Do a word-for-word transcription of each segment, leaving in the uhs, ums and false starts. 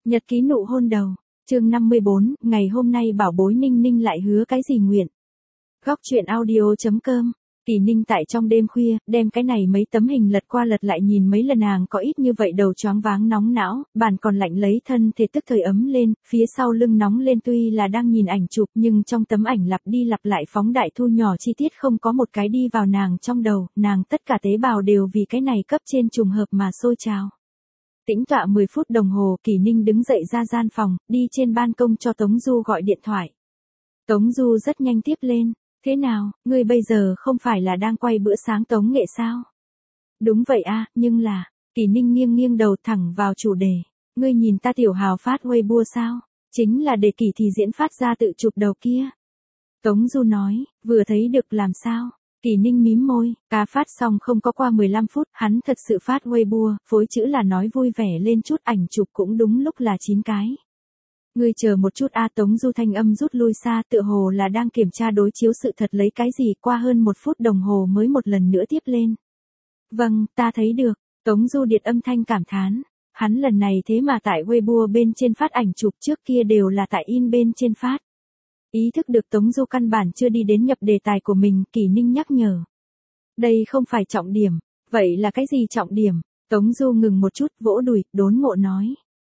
Nhật ký nụ hôn đầu, chương năm mươi bốn, ngày hôm nay bảo bối Ninh Ninh lại hứa cái gì nguyện. Góc truyện audio.com, Kỳ Ninh tại trong đêm khuya, đem cái này mấy tấm hình lật qua lật lại nhìn mấy lần nàng có ít như vậy đầu choáng váng nóng não, bàn còn lạnh lấy thân thể tức thời ấm lên, phía sau lưng nóng lên tuy là đang nhìn ảnh chụp nhưng trong tấm ảnh lặp đi lặp lại phóng đại thu nhỏ chi tiết không có một cái đi vào nàng trong đầu, nàng tất cả tế bào đều vì cái này cấp trên trùng hợp mà sôi trào. Tĩnh tọa mười phút đồng hồ, Kỳ Ninh đứng dậy ra gian phòng, đi trên ban công cho Tống Du gọi điện thoại. Tống Du rất nhanh tiếp lên, thế nào, ngươi bây giờ không phải là đang quay bữa sáng tống nghệ sao? Đúng vậy a, nhưng là, Kỳ Ninh nghiêng nghiêng đầu thẳng vào chủ đề, ngươi nhìn ta tiểu hào phát Weibo sao? Chính là để Kỳ Thì Diễn phát ra tự chụp đầu kia. Tống Du nói, vừa thấy được làm sao? Kỳ Ninh mím môi, cá phát xong không có qua mười lăm phút, hắn thật sự phát Weibo, phối chữ là nói vui vẻ lên chút, ảnh chụp cũng đúng lúc là chín cái. Ngươi chờ một chút a, Tống Du thanh âm rút lui xa, tựa hồ là đang kiểm tra đối chiếu sự thật lấy cái gì, qua hơn một phút đồng hồ mới một lần nữa tiếp lên. Vâng, ta thấy được, Tống Du điệt âm thanh cảm thán, hắn lần này thế mà tại Weibo bên trên phát ảnh chụp, trước kia đều là tại in bên trên phát. Ý thức được Tống Du căn bản chưa đi đến nhập đề tài của mình, Kỳ Ninh nhắc nhở. Đây không phải trọng điểm, vậy là cái gì trọng điểm? Tống Du ngừng một chút, vỗ đùi, đốn ngộ nói.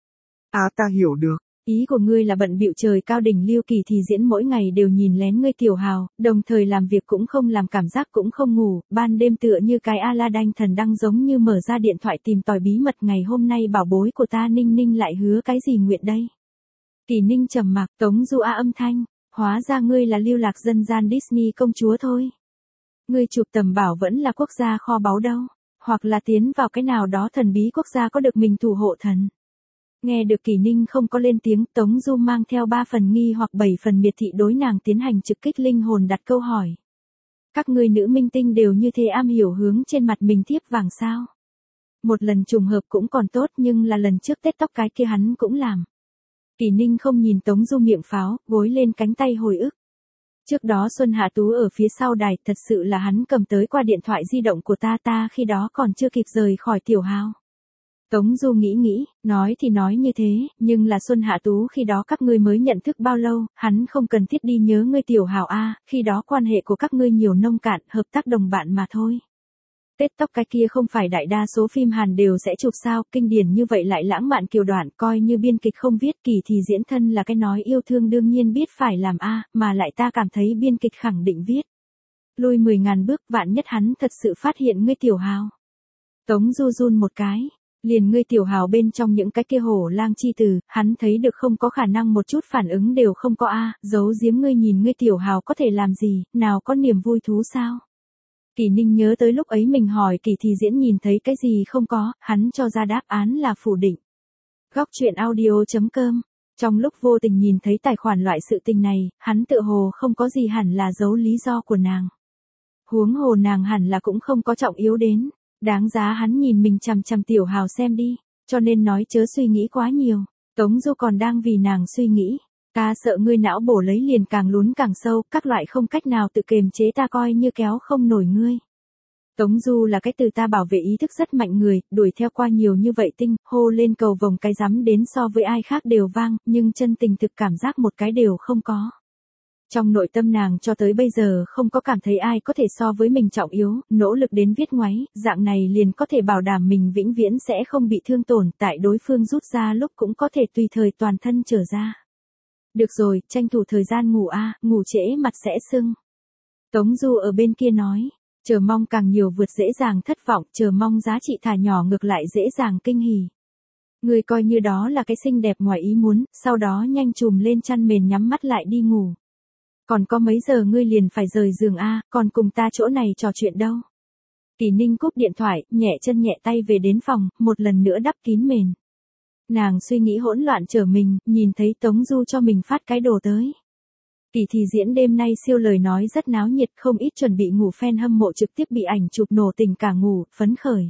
À ta hiểu được. Ý của ngươi là bận bịu trời cao đỉnh lưu, Kỳ Thì Diễn mỗi ngày đều nhìn lén ngươi tiểu hào, đồng thời làm việc cũng không làm, cảm giác cũng không ngủ, ban đêm tựa như cái Aladdin thần đang giống như mở ra điện thoại tìm tòi bí mật, ngày hôm nay bảo bối của ta Ninh Ninh lại hứa cái gì nguyện đây? Kỳ Ninh trầm mặc, Tống Du a âm thanh. Hóa ra ngươi là lưu lạc dân gian Disney công chúa thôi. Ngươi chụp tầm bảo vẫn là quốc gia kho báu đâu, hoặc là tiến vào cái nào đó thần bí quốc gia có được mình thủ hộ thần. Nghe được Kỳ Ninh không có lên tiếng, Tống Du mang theo ba phần nghi hoặc bảy phần miệt thị đối nàng tiến hành trực kích linh hồn, đặt câu hỏi. Các ngươi nữ minh tinh đều như thế am hiểu hướng trên mặt mình thiếp vàng sao? Một lần trùng hợp cũng còn tốt, nhưng là lần trước tết tóc cái kia hắn cũng làm. Kỳ Ninh không nhìn Tống Du miệng pháo, gối lên cánh tay hồi ức. Trước đó Xuân Hạ Tú ở phía sau đài, thật sự là hắn cầm tới qua điện thoại di động của ta, ta khi đó còn chưa kịp rời khỏi tiểu hào. Tống Du nghĩ nghĩ, nói thì nói như thế, nhưng là Xuân Hạ Tú khi đó các ngươi mới nhận thức bao lâu, hắn không cần thiết đi nhớ ngươi tiểu hào a, khi đó quan hệ của các ngươi nhiều nông cạn, hợp tác đồng bạn mà thôi. Tết tóc cái kia không phải đại đa số phim Hàn đều sẽ chụp sao, kinh điển như vậy lại lãng mạn kiều đoạn, coi như biên kịch không viết, Kỳ Thì Diễn thân là cái nói yêu thương đương nhiên biết phải làm a, mà lại ta cảm thấy biên kịch khẳng định viết. Lui mười ngàn bước, vạn nhất hắn thật sự phát hiện ngươi tiểu hào. Tống Du run một cái, liền ngươi tiểu hào bên trong những cái kia hổ lang chi từ, hắn thấy được không có khả năng một chút phản ứng đều không có a, giấu giếm ngươi nhìn ngươi tiểu hào có thể làm gì, nào có niềm vui thú sao? Kỳ Ninh nhớ tới lúc ấy mình hỏi Kỳ Thì Diễn nhìn thấy cái gì không có, hắn cho ra đáp án là phủ định. Góc truyện audio.com, trong lúc vô tình nhìn thấy tài khoản loại sự tình này, hắn tự hồ không có gì hẳn là giấu lý do của nàng. Huống hồ nàng hẳn là cũng không có trọng yếu đến, đáng giá hắn nhìn mình chằm chằm tiểu hào xem đi, cho nên nói chớ suy nghĩ quá nhiều. Tống Du còn đang vì nàng suy nghĩ. Ta sợ ngươi não bổ lấy liền càng lún càng sâu, các loại không cách nào tự kiềm chế, ta coi như kéo không nổi ngươi. Tống Du là cái từ ta bảo vệ ý thức rất mạnh người, đuổi theo qua nhiều như vậy tinh, hô lên cầu vồng cái rắm đến so với ai khác đều vang, nhưng chân tình thực cảm giác một cái đều không có. Trong nội tâm nàng cho tới bây giờ không có cảm thấy ai có thể so với mình trọng yếu, nỗ lực đến viết ngoáy, dạng này liền có thể bảo đảm mình vĩnh viễn sẽ không bị thương tổn, tại đối phương rút ra lúc cũng có thể tùy thời toàn thân trở ra. Được rồi, tranh thủ thời gian ngủ a, ngủ trễ mặt sẽ sưng. Tống Du ở bên kia nói, chờ mong càng nhiều vượt dễ dàng thất vọng, chờ mong giá trị thả nhỏ ngược lại dễ dàng kinh hỉ. Người coi như đó là cái xinh đẹp ngoài ý muốn, sau đó nhanh chùm lên chăn mền nhắm mắt lại đi ngủ. Còn có mấy giờ ngươi liền phải rời giường a, còn cùng ta chỗ này trò chuyện đâu. Kỳ Ninh cúp điện thoại, nhẹ chân nhẹ tay về đến phòng, một lần nữa đắp kín mền. Nàng suy nghĩ hỗn loạn trở mình, nhìn thấy Tống Du cho mình phát cái đồ tới. Kỳ Thì Diễn đêm nay siêu lời nói rất náo nhiệt, không ít chuẩn bị ngủ fan hâm mộ trực tiếp bị ảnh chụp nổ tình cả ngủ, phấn khởi.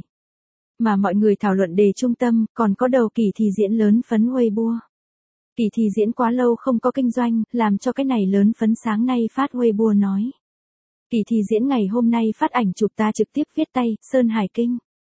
Mà mọi người thảo luận đề trung tâm, còn có đầu Kỳ Thì Diễn lớn phấn Weibo. Kỳ Thì Diễn quá lâu không có kinh doanh, làm cho cái này lớn phấn sáng nay phát Weibo nói. Kỳ Thì Diễn ngày hôm nay phát ảnh chụp ta trực tiếp viết tay, Sơn Hải Kinh.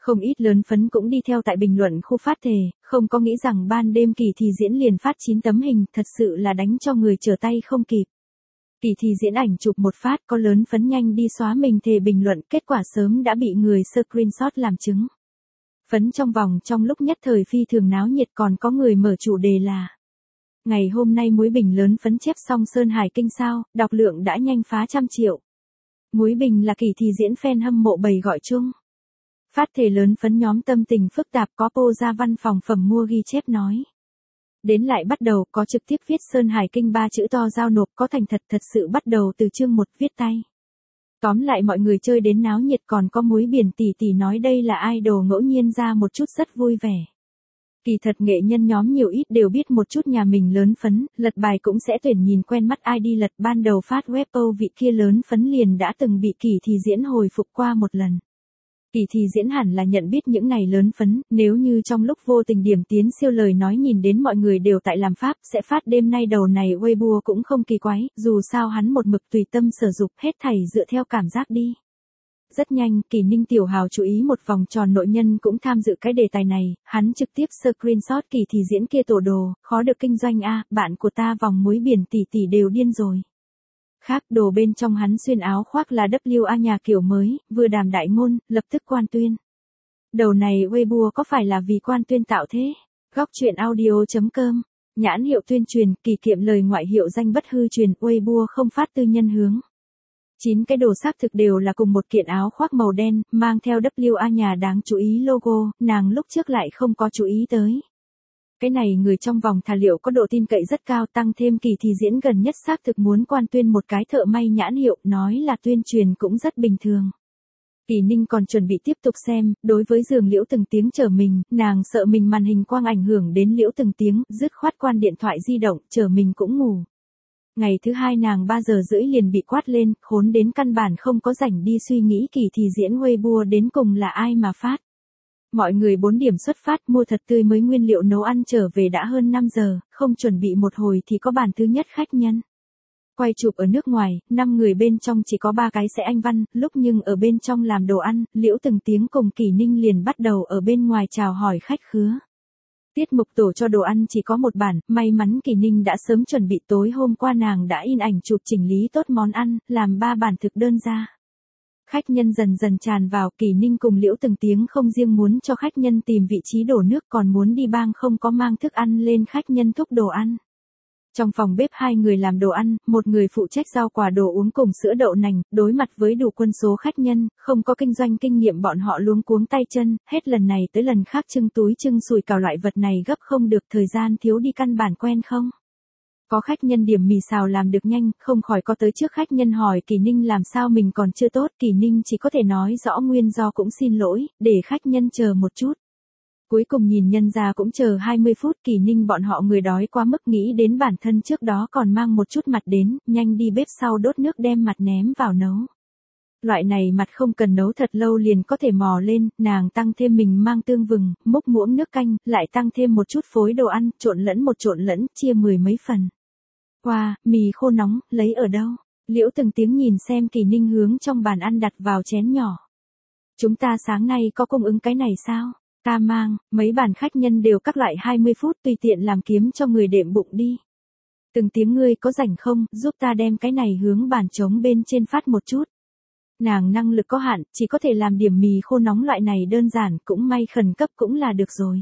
Không ít lớn phấn cũng đi theo tại bình luận khu phát thề, không có nghĩ rằng ban đêm Kỳ Thì Diễn liền phát chín tấm hình, thật sự là đánh cho người trở tay không kịp. Kỳ Thì Diễn ảnh chụp một phát, có lớn phấn nhanh đi xóa mình thề bình luận, kết quả sớm đã bị người screenshot làm chứng. Phấn trong vòng trong lúc nhất thời phi thường náo nhiệt, còn có người mở chủ đề là ngày hôm nay Muối Bình lớn phấn chép xong Sơn Hải Kinh sao, đọc lượng đã nhanh phá trăm triệu. Muối Bình là Kỳ Thì Diễn fan hâm mộ bày gọi chung. Phát thề lớn phấn nhóm tâm tình phức tạp có po ra văn phòng phẩm mua ghi chép nói. Đến lại bắt đầu có trực tiếp viết Sơn Hải Kinh ba chữ to giao nộp, có thành thật thật sự bắt đầu từ chương một viết tay. Tóm lại mọi người chơi đến náo nhiệt, còn có Muối Biển tỷ tỷ nói đây là idol ngẫu nhiên ra một chút rất vui vẻ. Kỳ thật nghệ nhân nhóm nhiều ít đều biết một chút nhà mình lớn phấn, lật bài cũng sẽ tuyển nhìn quen mắt ai đi lật, ban đầu phát web Âu vị kia lớn phấn liền đã từng bị Kỳ Thì Diễn hồi phục qua một lần. Kỳ Thì Diễn hẳn là nhận biết những ngày lớn phấn, nếu như trong lúc vô tình điểm tiến siêu lời nói nhìn đến mọi người đều tại làm pháp, sẽ phát đêm nay đầu này Weibo cũng không kỳ quái, dù sao hắn một mực tùy tâm sở dục, hết thảy dựa theo cảm giác đi. Rất nhanh, Kỳ Ninh Tiểu Hào chú ý một vòng tròn nội nhân cũng tham dự cái đề tài này, hắn trực tiếp screenshot Kỳ Thì Diễn kia tổ đồ, khó được kinh doanh a, bạn của ta vòng Muối Biển tỷ tỷ đều điên rồi. Khác đồ bên trong hắn xuyên áo khoác là vê kép a nhà kiểu mới, vừa đàm đại ngôn, lập tức quan tuyên. Đầu này Weibo có phải là vì quan tuyên tạo thế? Góc truyện audio chấm com, nhãn hiệu tuyên truyền, Kỳ kiệm lời ngoại hiệu danh bất hư truyền, Weibo không phát tư nhân hướng. Chín cái đồ xác thực đều là cùng một kiện áo khoác màu đen, mang theo vê kép a nhà đáng chú ý logo, nàng lúc trước lại không có chú ý tới. Cái này người trong vòng thà liệu có độ tin cậy rất cao, tăng thêm Kỳ Thì Diễn gần nhất xác thực muốn quan tuyên một cái thợ may nhãn hiệu, nói là tuyên truyền cũng rất bình thường. Kỳ Ninh còn chuẩn bị tiếp tục xem, đối với giường Liễu Từng Tiếng chở mình, nàng sợ mình màn hình quang ảnh hưởng đến Liễu Từng Tiếng, dứt khoát quan điện thoại di động, chở mình cũng ngủ. Ngày thứ hai nàng ba giờ rưỡi liền bị quát lên, khốn đến căn bản không có rảnh đi suy nghĩ Kỳ Thì Diễn Weibo đến cùng là ai mà phát. Mọi người bốn điểm xuất phát mua thật tươi mới nguyên liệu nấu ăn trở về đã hơn năm giờ, không chuẩn bị một hồi thì có bàn thứ nhất khách nhân. Quay chụp ở nước ngoài, năm người bên trong chỉ có ba cái sẽ Anh văn, lúc nhưng ở bên trong làm đồ ăn, Liễu Từng Tiếng cùng Kỳ Ninh liền bắt đầu ở bên ngoài chào hỏi khách khứa. Tiết mục tổ cho đồ ăn chỉ có một bản, may mắn Kỳ Ninh đã sớm chuẩn bị, tối hôm qua nàng đã in ảnh chụp chỉnh lý tốt món ăn, làm ba bản thực đơn ra. Khách nhân dần dần tràn vào, Kỳ Ninh cùng Liễu Từng Tiếng không riêng muốn cho khách nhân tìm vị trí đổ nước còn muốn đi bang không có mang thức ăn lên khách nhân thúc đồ ăn. Trong phòng bếp hai người làm đồ ăn, một người phụ trách rau quả đồ uống cùng sữa đậu nành, đối mặt với đủ quân số khách nhân, không có kinh doanh kinh nghiệm bọn họ luống cuống tay chân, hết lần này tới lần khác trưng túi trưng sùi cào loại vật này gấp không được, thời gian thiếu đi căn bản quen không. Có khách nhân điểm mì xào làm được nhanh, không khỏi có tới trước khách nhân hỏi Kỳ Ninh làm sao mình còn chưa tốt, Kỳ Ninh chỉ có thể nói rõ nguyên do cũng xin lỗi, để khách nhân chờ một chút. Cuối cùng nhìn nhân ra cũng chờ hai mươi phút, Kỳ Ninh bọn họ người đói quá mức nghĩ đến bản thân trước đó còn mang một chút mặt đến, nhanh đi bếp sau đốt nước đem mặt ném vào nấu. Loại này mặt không cần nấu thật lâu liền có thể mò lên, nàng tăng thêm mình mang tương vừng, múc muỗng nước canh, lại tăng thêm một chút phối đồ ăn, trộn lẫn một trộn lẫn, chia mười mấy phần. Wow, mì khô nóng, lấy ở đâu? Liễu Từng Tiếng nhìn xem Kỳ Ninh hướng trong bàn ăn đặt vào chén nhỏ. Chúng ta sáng nay có cung ứng cái này sao? Ta mang, mấy bàn khách nhân đều các loại hai mươi phút tùy tiện làm kiếm cho người đệm bụng đi. Từng Tiếng ngươi có rảnh không, giúp ta đem cái này hướng bàn trống bên trên phát một chút. Nàng năng lực có hạn, chỉ có thể làm điểm mì khô nóng loại này đơn giản, cũng may khẩn cấp cũng là được rồi.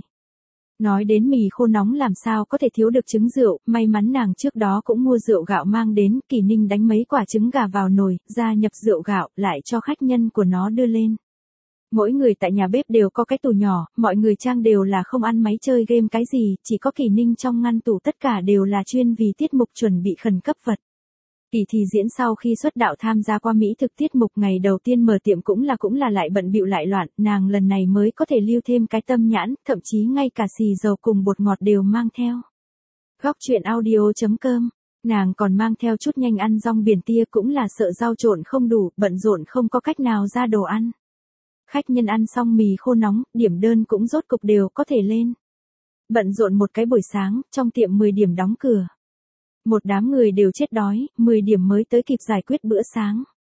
Nói đến mì khô nóng làm sao có thể thiếu được trứng rượu, may mắn nàng trước đó cũng mua rượu gạo mang đến, Kỳ Ninh đánh mấy quả trứng gà vào nồi, gia nhập rượu gạo, lại cho khách nhân của nó đưa lên. Mỗi người tại nhà bếp đều có cái tủ nhỏ, mọi người trang đều là không ăn máy chơi game cái gì, chỉ có Kỳ Ninh trong ngăn tủ tất cả đều là chuyên vì tiết mục chuẩn bị khẩn cấp vật. Kỳ Thì Diễn sau khi xuất đạo tham gia qua Mỹ thực tiết mục ngày đầu tiên mở tiệm cũng là cũng là lại bận bịu lại loạn, nàng lần này mới có thể lưu thêm cái tâm nhãn, thậm chí ngay cả xì dầu cùng bột ngọt đều mang theo. Góc truyện audio chấm com, nàng còn mang theo chút nhanh ăn rong biển tia cũng là sợ rau trộn không đủ, bận rộn không có cách nào ra đồ ăn. Khách nhân ăn xong mì khô nóng, điểm đơn cũng rốt cục đều có thể lên. Bận rộn một cái buổi sáng, trong tiệm mười điểm đóng cửa. Một đám người đều chết đói, mười điểm mới tới kịp giải quyết bữa sáng.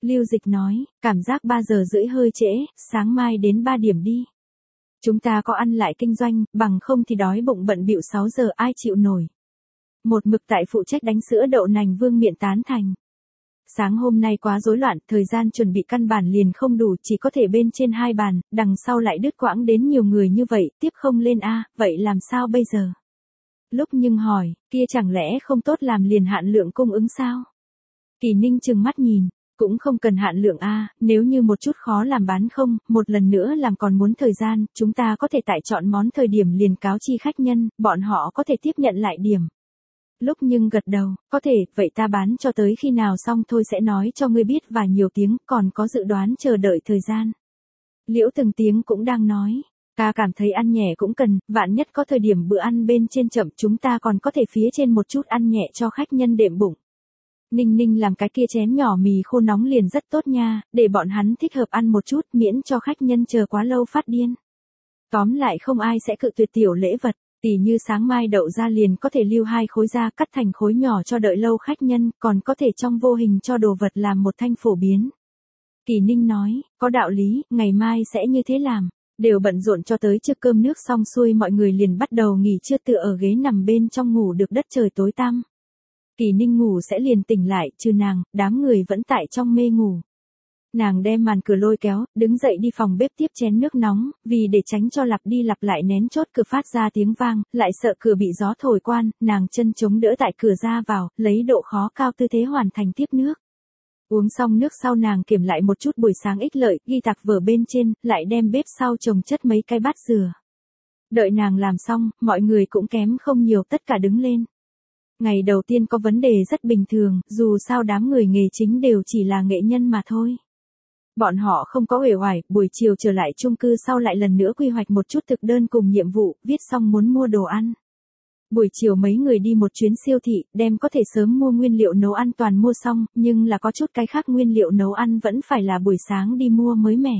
Lưu Dịch nói, cảm giác ba giờ rưỡi hơi trễ, sáng mai đến ba điểm đi. Chúng ta có ăn lại kinh doanh, bằng không thì đói bụng bận bịu sáu giờ ai chịu nổi. Một mực tại phụ trách đánh sữa đậu nành Vương Miện tán thành. Sáng hôm nay quá rối loạn, thời gian chuẩn bị căn bản liền không đủ, chỉ có thể bên trên hai bàn, đằng sau lại đứt quãng đến nhiều người như vậy, tiếp không lên a, vậy làm sao bây giờ? Lúc Nhưng hỏi, kia chẳng lẽ không tốt làm liền hạn lượng cung ứng sao? Kỳ Ninh trừng mắt nhìn, cũng không cần hạn lượng a, nếu như một chút khó làm bán không, một lần nữa làm còn muốn thời gian, chúng ta có thể tại chọn món thời điểm liền cáo chi khách nhân, bọn họ có thể tiếp nhận lại điểm. Lúc Nhưng gật đầu, có thể, vậy ta bán cho tới khi nào xong thôi sẽ nói cho ngươi biết và nhiều tiếng, còn có dự đoán chờ đợi thời gian. Liễu Từng Tiếng cũng đang nói, ta cảm thấy ăn nhẹ cũng cần, vạn nhất có thời điểm bữa ăn bên trên chậm chúng ta còn có thể phía trên một chút ăn nhẹ cho khách nhân đệm bụng. Ninh Ninh làm cái kia chén nhỏ mì khô nóng liền rất tốt nha, để bọn hắn thích hợp ăn một chút miễn cho khách nhân chờ quá lâu phát điên. Tóm lại không ai sẽ cự tuyệt tiểu lễ vật. Tỉ như sáng mai đậu ra liền có thể lưu hai khối ra cắt thành khối nhỏ cho đợi lâu khách nhân, còn có thể trong vô hình cho đồ vật làm một thanh phổ biến. Kỳ Ninh nói, có đạo lý, ngày mai sẽ như thế làm. Đều bận rộn cho tới trước cơm nước xong xuôi mọi người liền bắt đầu nghỉ trưa tựa ở ghế nằm bên trong ngủ được đất trời tối tăm. Kỳ Ninh ngủ sẽ liền tỉnh lại, trừ nàng, đám người vẫn tại trong mê ngủ. Nàng đem màn cửa lôi kéo, đứng dậy đi phòng bếp tiếp chén nước nóng, vì để tránh cho lặp đi lặp lại nén chốt cửa phát ra tiếng vang, lại sợ cửa bị gió thổi quan, nàng chân chống đỡ tại cửa ra vào, lấy độ khó cao tư thế hoàn thành tiếp nước. Uống xong nước sau nàng kiểm lại một chút buổi sáng ích lợi, ghi tạc vở bên trên, lại đem bếp sau chồng chất mấy cái bát dừa. Đợi nàng làm xong, mọi người cũng kém không nhiều tất cả đứng lên. Ngày đầu tiên có vấn đề rất bình thường, dù sao đám người nghề chính đều chỉ là nghệ nhân mà thôi. Bọn họ không có uể oải, buổi chiều trở lại chung cư sau lại lần nữa quy hoạch một chút thực đơn cùng nhiệm vụ, viết xong muốn mua đồ ăn. Buổi chiều mấy người đi một chuyến siêu thị, đem có thể sớm mua nguyên liệu nấu ăn toàn mua xong, nhưng là có chút cái khác nguyên liệu nấu ăn vẫn phải là buổi sáng đi mua mới mẻ.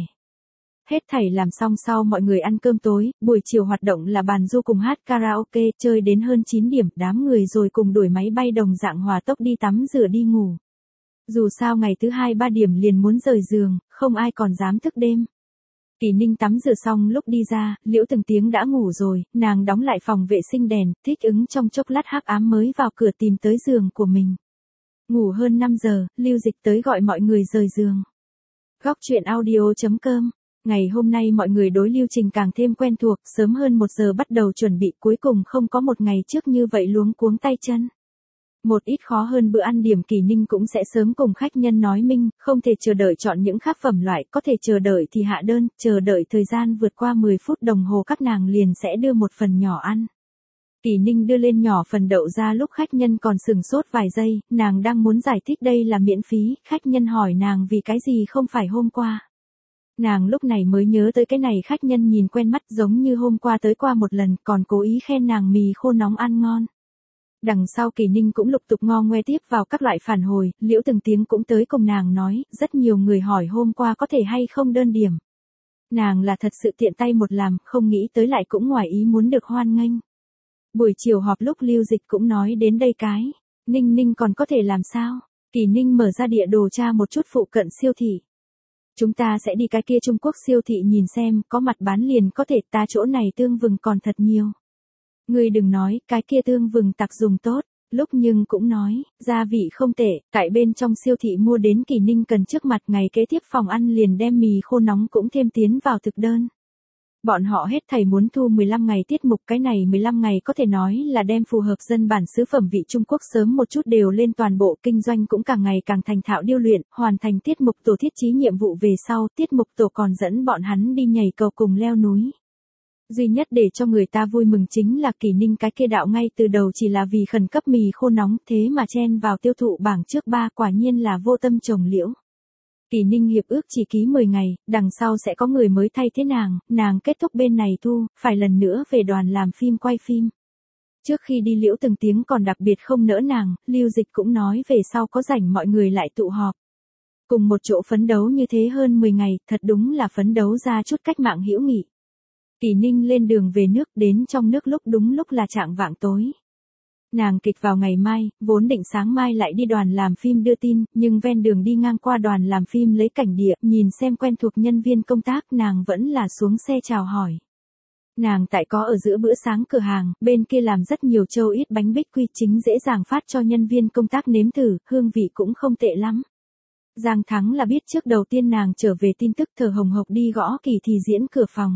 Hết thảy làm xong sau mọi người ăn cơm tối, buổi chiều hoạt động là bàn du cùng hát karaoke, chơi đến hơn chín điểm, đám người rồi cùng đuổi máy bay đồng dạng hòa tốc đi tắm rửa đi ngủ. Dù sao ngày thứ hai ba điểm liền muốn rời giường, không ai còn dám thức đêm. Kỳ Ninh tắm rửa xong lúc đi ra, Liễu Từng Tiếng đã ngủ rồi, nàng đóng lại phòng vệ sinh đèn, thích ứng trong chốc lát hắc ám mới vào cửa tìm tới giường của mình. Ngủ hơn năm giờ, Lưu Dịch tới gọi mọi người rời giường. Góc truyện audio chấm com. Ngày hôm nay mọi người đối lưu trình càng thêm quen thuộc, sớm hơn một giờ bắt đầu chuẩn bị, cuối cùng không có một ngày trước như vậy luống cuống tay chân. Một ít khó hơn bữa ăn điểm Kỳ Ninh cũng sẽ sớm cùng khách nhân nói minh, không thể chờ đợi chọn những khác phẩm loại, có thể chờ đợi thì hạ đơn, chờ đợi thời gian vượt qua mười phút đồng hồ các nàng liền sẽ đưa một phần nhỏ ăn. Kỳ Ninh đưa lên nhỏ phần đậu ra lúc khách nhân còn sừng sốt vài giây, nàng đang muốn giải thích đây là miễn phí, khách nhân hỏi nàng vì cái gì không phải hôm qua. Nàng lúc này mới nhớ tới cái này khách nhân nhìn quen mắt giống như hôm qua tới qua một lần, còn cố ý khen nàng mì khô nóng ăn ngon. Đằng sau Kỳ Ninh cũng lục tục ngo ngoe tiếp vào các loại phản hồi, Liễu Từng Tiếng cũng tới cùng nàng nói, rất nhiều người hỏi hôm qua có thể hay không đơn điểm. Nàng là thật sự tiện tay một làm, không nghĩ tới lại cũng ngoài ý muốn được hoan nghênh. Buổi chiều họp lúc Lưu Dịch cũng nói đến đây cái, Ninh Ninh còn có thể làm sao? Kỳ Ninh mở ra địa đồ tra một chút phụ cận siêu thị. Chúng ta sẽ đi cái kia Trung Quốc siêu thị nhìn xem, có mặt bán liền có thể, ta chỗ này tương vừng còn thật nhiều. Ngươi đừng nói, cái kia tương vừng tặc dùng tốt, lúc Nhưng cũng nói, gia vị không tệ, tại bên trong siêu thị mua đến Kỳ Ninh cần trước mặt, ngày kế tiếp phòng ăn liền đem mì khô nóng cũng thêm tiến vào thực đơn. Bọn họ hết thảy muốn thu mười lăm ngày tiết mục, cái này mười lăm ngày có thể nói là đem phù hợp dân bản xứ phẩm vị Trung Quốc sớm một chút đều lên toàn bộ, kinh doanh cũng càng ngày càng thành thạo điêu luyện, hoàn thành tiết mục tổ thiết trí nhiệm vụ về sau, tiết mục tổ còn dẫn bọn hắn đi nhảy cầu cùng leo núi. Duy nhất để cho người ta vui mừng chính là Kỳ Ninh cái kia đạo ngay từ đầu chỉ là vì khẩn cấp mì khô nóng, thế mà chen vào tiêu thụ bảng trước ba, quả nhiên là vô tâm trồng liễu. Kỳ Ninh hiệp ước chỉ ký mười ngày, đằng sau sẽ có người mới thay thế nàng, nàng kết thúc bên này thu, phải lần nữa về đoàn làm phim quay phim. Trước khi đi Liễu Từng Tiếng còn đặc biệt không nỡ nàng, Lưu Dịch cũng nói về sau có rảnh mọi người lại tụ họp. Cùng một chỗ phấn đấu như thế hơn mười ngày, thật đúng là phấn đấu ra chút cách mạng hữu nghị. Kỳ Ninh lên đường về nước, đến trong nước lúc đúng lúc là chạng vạng tối. Nàng kịch vào ngày mai, vốn định sáng mai lại đi đoàn làm phim đưa tin, nhưng ven đường đi ngang qua đoàn làm phim lấy cảnh địa, nhìn xem quen thuộc nhân viên công tác, nàng vẫn là xuống xe chào hỏi. Nàng tại có ở giữa bữa sáng cửa hàng, bên kia làm rất nhiều châu ít bánh bích quy chính dễ dàng phát cho nhân viên công tác nếm thử, hương vị cũng không tệ lắm. Giang Thắng là biết trước đầu tiên nàng trở về tin tức thở hồng hộc đi gõ Kỳ Thì Diễn cửa phòng.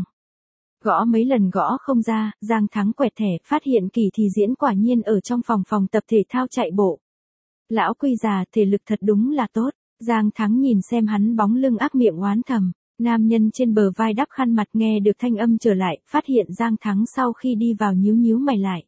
Gõ mấy lần gõ không ra, Giang Thắng quẹt thẻ, phát hiện Kỳ Thì Diễn quả nhiên ở trong phòng phòng tập thể thao chạy bộ. Lão Quy già, thể lực thật đúng là tốt. Giang Thắng nhìn xem hắn bóng lưng ác miệng oán thầm. Nam nhân trên bờ vai đắp khăn mặt nghe được thanh âm trở lại, phát hiện Giang Thắng sau khi đi vào nhíu nhíu mày lại.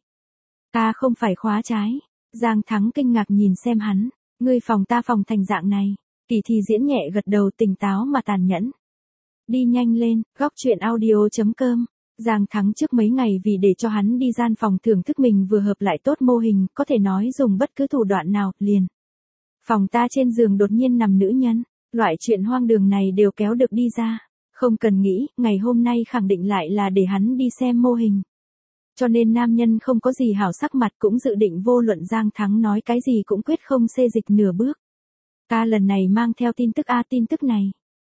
Ta không phải khóa trái. Giang Thắng kinh ngạc nhìn xem hắn. Ngươi phòng ta phòng thành dạng này. Kỳ Thì Diễn nhẹ gật đầu, tỉnh táo mà tàn nhẫn. Đi nhanh lên, góc truyện audio chấm com. Giang Thắng trước mấy ngày vì để cho hắn đi gian phòng thưởng thức mình vừa hợp lại tốt mô hình, có thể nói dùng bất cứ thủ đoạn nào, liền. Phòng ta trên giường đột nhiên nằm nữ nhân, loại chuyện hoang đường này đều kéo được đi ra. Không cần nghĩ, ngày hôm nay khẳng định lại là để hắn đi xem mô hình. Cho nên nam nhân không có gì hảo sắc mặt cũng dự định vô luận Giang Thắng nói cái gì cũng quyết không xê dịch nửa bước. Ta lần này mang theo tin tức A tin tức này.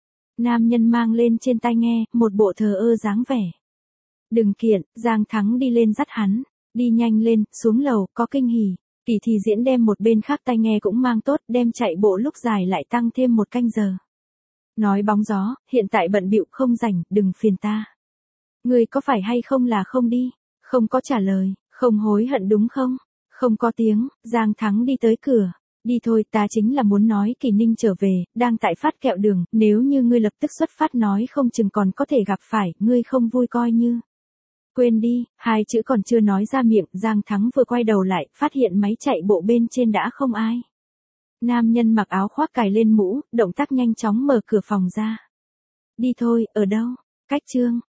Nam nhân mang lên trên tai nghe, một bộ thờ ơ dáng vẻ. Đừng kiện, Giang Thắng đi lên dắt hắn. Đi nhanh lên, xuống lầu, có kinh hỉ. Kỳ Thì Diễn đem một bên khác tai nghe cũng mang tốt, đem chạy bộ lúc dài lại tăng thêm một canh giờ. Nói bóng gió, hiện tại bận bịu không rảnh, đừng phiền ta. Người có phải hay không là không đi? Không có trả lời, không hối hận đúng không? Không có tiếng, Giang Thắng đi tới cửa. Đi thôi, ta chính là muốn nói Kỳ Ninh trở về, đang tại phát kẹo đường, nếu như ngươi lập tức xuất phát nói không chừng còn có thể gặp phải, ngươi không vui coi như. Quên đi, hai chữ còn chưa nói ra miệng, Giang Thắng vừa quay đầu lại, phát hiện máy chạy bộ bên trên đã không ai. Nam nhân mặc áo khoác cài lên mũ, động tác nhanh chóng mở cửa phòng ra. Đi thôi, ở đâu? Cách chương.